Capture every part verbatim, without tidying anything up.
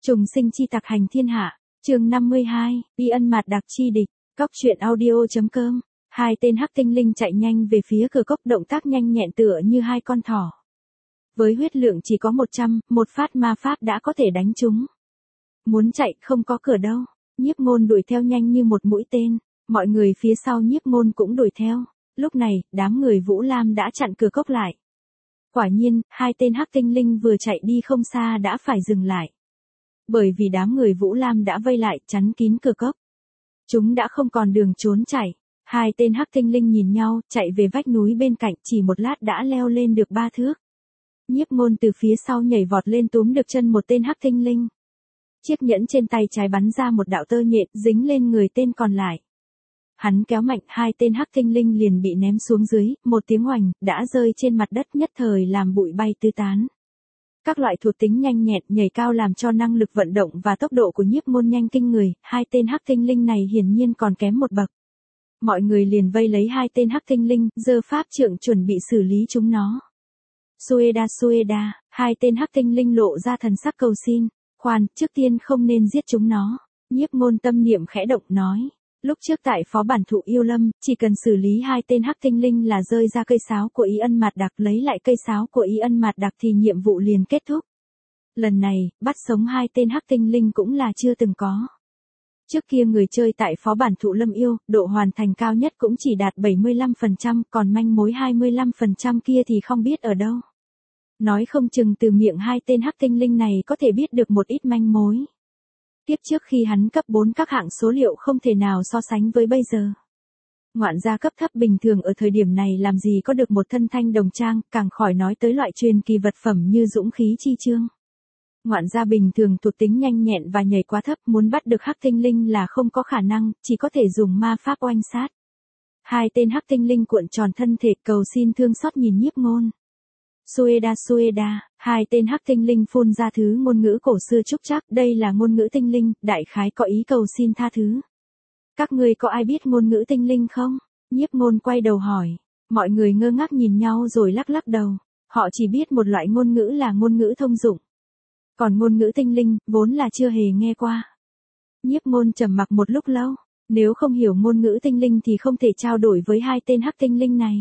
Trùng sinh chi tặc hành thiên hạ, chương năm mươi hai, Y ân mạt đặc chi địch, cóc truyện audio.com. Hai tên hắc tinh linh chạy nhanh về phía cửa cốc, động tác nhanh nhẹn tựa như hai con thỏ. Với huyết lượng chỉ có một trăm, một phát ma pháp đã có thể đánh chúng. Muốn chạy không có cửa đâu. Nhiếp Ngôn đuổi theo nhanh như một mũi tên, mọi người phía sau Nhiếp Ngôn cũng đuổi theo. Lúc này, đám người Vũ Lam đã chặn cửa cốc lại. Quả nhiên, hai tên hắc tinh linh vừa chạy đi không xa đã phải dừng lại. Bởi vì đám người Vũ Lam đã vây lại, chắn kín cửa cốc. Chúng đã không còn đường trốn chạy. Hai tên hắc tinh linh nhìn nhau, chạy về vách núi bên cạnh, chỉ một lát đã leo lên được ba thước. Nhiếp Ngôn từ phía sau nhảy vọt lên túm được chân một tên hắc tinh linh. Chiếc nhẫn trên tay trái bắn ra một đạo tơ nhện, dính lên người tên còn lại. Hắn kéo mạnh, hai tên hắc tinh linh liền bị ném xuống dưới, một tiếng oành, đã rơi trên mặt đất, nhất thời làm bụi bay tứ tán. Các loại thuộc tính nhanh nhẹn, nhảy cao làm cho năng lực vận động và tốc độ của Nhiếp Ngôn nhanh kinh người, hai tên hắc tinh linh này hiển nhiên còn kém một bậc. Mọi người liền vây lấy hai tên hắc tinh linh, giơ pháp trượng chuẩn bị xử lý chúng nó. Sueda Sueda, hai tên hắc tinh linh lộ ra thần sắc cầu xin, khoan, trước tiên không nên giết chúng nó. Nhiếp Ngôn tâm niệm khẽ động nói, lúc trước tại phó bản thụ yêu lâm, chỉ cần xử lý hai tên hắc tinh linh là rơi ra cây sáo của Y ân mạt đặc, lấy lại cây sáo của Y ân mạt đặc thì nhiệm vụ liền kết thúc. Lần này, bắt sống hai tên hắc tinh linh cũng là chưa từng có. Trước kia người chơi tại phó bản thụ lâm yêu, độ hoàn thành cao nhất cũng chỉ đạt bảy mươi lăm phần trăm, còn manh mối hai mươi lăm phần trăm kia thì không biết ở đâu. Nói không chừng từ miệng hai tên hắc tinh linh này có thể biết được một ít manh mối. Tiếp trước khi hắn cấp bốn các hạng số liệu không thể nào so sánh với bây giờ. Ngoạn gia cấp thấp bình thường ở thời điểm này làm gì có được một thân thanh đồng trang, càng khỏi nói tới loại truyền kỳ vật phẩm như dũng khí chi chương. Ngoạn gia bình thường thuộc tính nhanh nhẹn và nhảy quá thấp, muốn bắt được hắc tinh linh là không có khả năng, chỉ có thể dùng ma pháp oanh sát. Hai tên hắc tinh linh cuộn tròn thân thể cầu xin thương xót nhìn Nhiếp Ngôn. Sueda Sueda, hai tên hắc tinh linh phun ra thứ ngôn ngữ cổ xưa trúc trác, đây là ngôn ngữ tinh linh, đại khái có ý cầu xin tha thứ. Các ngươi có ai biết ngôn ngữ tinh linh không? Nhiếp Ngôn quay đầu hỏi. Mọi người ngơ ngác nhìn nhau rồi lắc lắc đầu. Họ chỉ biết một loại ngôn ngữ là ngôn ngữ thông dụng. Còn ngôn ngữ tinh linh, vốn là chưa hề nghe qua. Nhiếp Ngôn trầm mặc một lúc lâu. Nếu không hiểu ngôn ngữ tinh linh thì không thể trao đổi với hai tên hắc tinh linh này.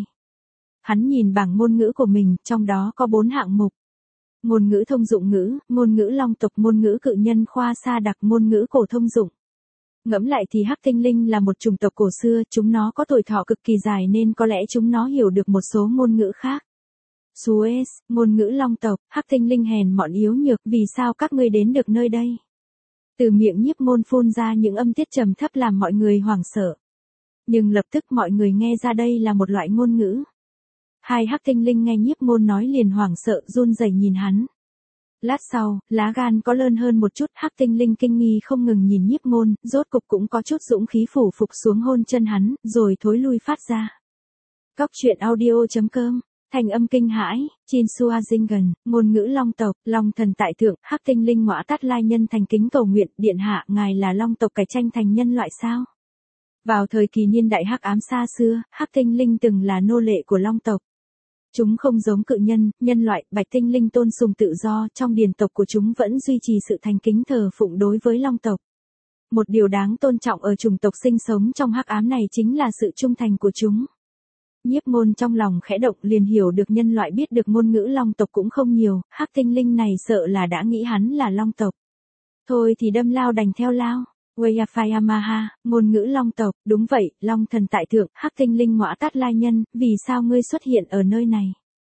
Hắn nhìn bảng ngôn ngữ của mình, trong đó có bốn hạng mục. Ngôn ngữ thông dụng ngữ, ngôn ngữ long tộc, ngôn ngữ cự nhân khoa sa đặc, ngôn ngữ cổ thông dụng. Ngẫm lại thì hắc tinh linh là một chủng tộc cổ xưa, chúng nó có tuổi thọ cực kỳ dài nên có lẽ chúng nó hiểu được một số ngôn ngữ khác. Suez, ngôn ngữ long tộc, hắc tinh linh hèn mọn yếu nhược, vì sao các ngươi đến được nơi đây? Từ miệng Nhiếp Ngôn phun ra những âm tiết trầm thấp làm mọi người hoảng sợ. Nhưng lập tức mọi người nghe ra đây là một loại ngôn ngữ. Hai hắc tinh linh nghe Nhiếp Ngôn nói liền hoảng sợ run rẩy nhìn hắn. Lát sau, lá gan có lơn hơn một chút, hắc tinh linh kinh nghi không ngừng nhìn Nhiếp Ngôn, rốt cục cũng có chút dũng khí phủ phục xuống hôn chân hắn, rồi thối lui phát ra. Cóc truyện audio.com, thành âm kinh hãi, Chin Sua Jingen, ngôn ngữ long tộc, long thần tại thượng, hắc tinh linh Ngõa Tát Lai Nhân thành kính cầu nguyện, điện hạ, ngài là long tộc cải tranh thành nhân loại sao? Vào thời kỳ niên đại hắc ám xa xưa, hắc tinh linh từng là nô lệ của long tộc. Chúng không giống cự nhân, nhân loại, bạch tinh linh tôn sùng tự do, trong điển tộc của chúng vẫn duy trì sự thành kính thờ phụng đối với long tộc. Một điều đáng tôn trọng ở chủng tộc sinh sống trong hắc ám này chính là sự trung thành của chúng. Nhiếp Ngôn trong lòng khẽ động liền hiểu được nhân loại biết được ngôn ngữ long tộc cũng không nhiều, hắc tinh linh này sợ là đã nghĩ hắn là long tộc. Thôi thì đâm lao đành theo lao. Weyafayamaha, ngôn ngữ long tộc, đúng vậy, long thần tại thượng, hắc tinh linh Ngõa Tát Lai Nhân, vì sao ngươi xuất hiện ở nơi này?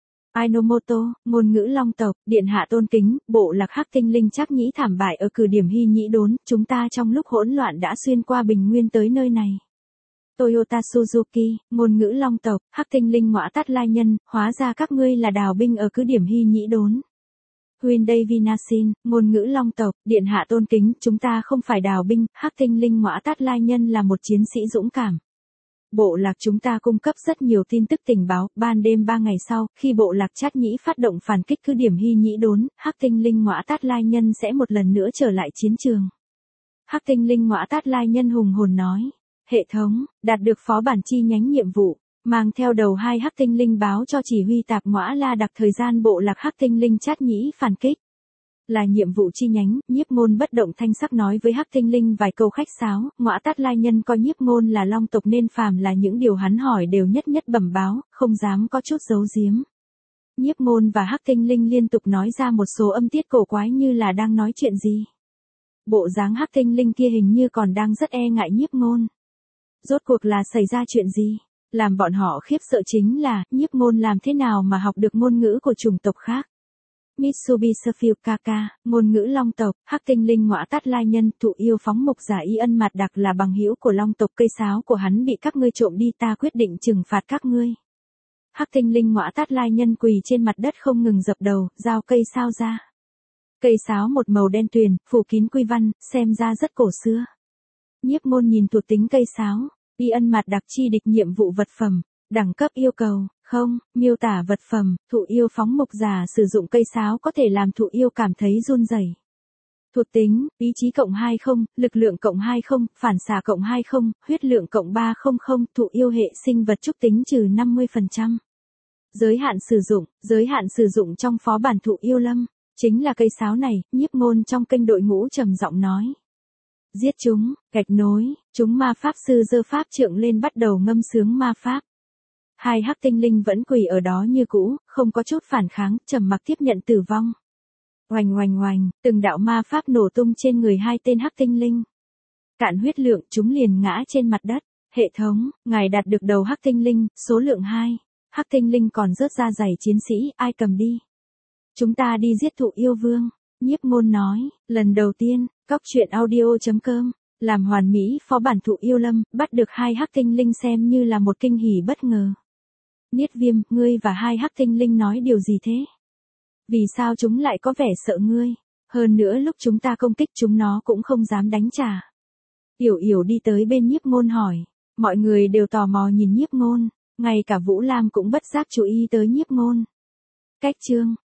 Ainomoto, ngôn ngữ long tộc, điện hạ tôn kính, bộ lạc hắc tinh linh Trác Nhĩ thảm bại ở cử điểm Hy Nhĩ Đốn, chúng ta trong lúc hỗn loạn đã xuyên qua bình nguyên tới nơi này. Toyota Suzuki, ngôn ngữ long tộc, hắc tinh linh Ngõa Tát Lai Nhân, hóa ra các ngươi là đào binh ở cứ điểm Hy Nhĩ Đốn. Hyundai Vinasin, ngôn ngữ long tộc, điện hạ tôn kính, chúng ta không phải đào binh, hắc tinh linh Ngõa Tát Lai Nhân là một chiến sĩ dũng cảm. Bộ lạc chúng ta cung cấp rất nhiều tin tức tình báo, ban đêm ba ngày sau, khi bộ lạc Trác Nhĩ phát động phản kích cứ điểm Hy Nhĩ Đốn, hắc tinh linh Ngõa Tát Lai Nhân sẽ một lần nữa trở lại chiến trường. Hắc tinh linh Ngõa Tát Lai Nhân hùng hồn nói, hệ thống, đạt được phó bản chi nhánh nhiệm vụ. Mang theo đầu hai hắc tinh linh báo cho chỉ huy tạp Ngõa La đặc thời gian bộ lạc hắc tinh linh Trác Nhĩ phản kích. Là nhiệm vụ chi nhánh, Nhiếp Ngôn bất động thanh sắc nói với Hắc Tinh Linh vài câu khách sáo, Ngõa Tát Lai Nhân coi Nhiếp Ngôn là long tộc nên phàm là những điều hắn hỏi đều nhất nhất bẩm báo, không dám có chút giấu giếm. Nhiếp Ngôn và Hắc Tinh Linh liên tục nói ra một số âm tiết cổ quái như là đang nói chuyện gì. Bộ dáng Hắc Tinh Linh kia hình như còn đang rất e ngại Nhiếp Ngôn. Rốt cuộc là xảy ra chuyện gì? Làm bọn họ khiếp sợ chính là, Nhiếp Ngôn làm thế nào mà học được ngôn ngữ của chủng tộc khác. Mitsubishi Kaka, ngôn ngữ long tộc, Hắc Tinh Linh Ngõa Tát Lai Nhân, thụ yêu phóng mục giả Y Ân Mạt Đặc là bằng hữu của long tộc, cây sáo của hắn bị các ngươi trộm đi, ta quyết định trừng phạt các ngươi. Hắc Tinh Linh Ngõa Tát Lai Nhân quỳ trên mặt đất không ngừng dập đầu, giao cây sáo ra. Cây sáo một màu đen tuyền, phủ kín quy văn, xem ra rất cổ xưa. Nhiếp Ngôn nhìn thuộc tính cây sáo, Y Ân Mạt Đặc chi địch, nhiệm vụ vật phẩm, đẳng cấp yêu cầu, không, miêu tả vật phẩm, thụ yêu phóng mục giả sử dụng cây sáo có thể làm thụ yêu cảm thấy run rẩy. Thuộc tính, ý chí cộng hai mươi, lực lượng cộng hai mươi, phản xạ cộng hai mươi, huyết lượng cộng ba trăm, thụ yêu hệ sinh vật trúc tính trừ năm mươi phần trăm. Giới hạn sử dụng, giới hạn sử dụng trong phó bản thụ yêu lâm, chính là cây sáo này, Nhiếp Ngôn trong kênh đội ngũ trầm giọng nói. Giết chúng, gạch nối, chúng ma pháp sư giơ pháp trượng lên bắt đầu ngâm sướng ma pháp. Hai Hắc Tinh Linh vẫn quỳ ở đó như cũ, không có chút phản kháng, trầm mặc tiếp nhận tử vong. Oành oành oành, từng đạo ma pháp nổ tung trên người hai tên Hắc Tinh Linh. Cạn huyết lượng, chúng liền ngã trên mặt đất. Hệ thống, ngài đạt được đầu Hắc Tinh Linh, số lượng hai. Hắc Tinh Linh còn rớt ra giày chiến sĩ, ai cầm đi? Chúng ta đi giết thụ yêu vương. Nhiếp Ngôn nói, lần đầu tiên, cóc truyện audio chấm com, làm hoàn mỹ phó bản thụ yêu lâm, bắt được hai Hắc Tinh Linh xem như là một kinh hỉ bất ngờ. Niết Viêm, ngươi và hai Hắc Tinh Linh nói điều gì thế? Vì sao chúng lại có vẻ sợ ngươi? Hơn nữa lúc chúng ta công kích chúng nó cũng không dám đánh trả. Yểu Yểu đi tới bên Nhiếp Ngôn hỏi. Mọi người đều tò mò nhìn Nhiếp Ngôn, ngay cả Vũ Lam cũng bất giác chú ý tới Nhiếp Ngôn. Cách chương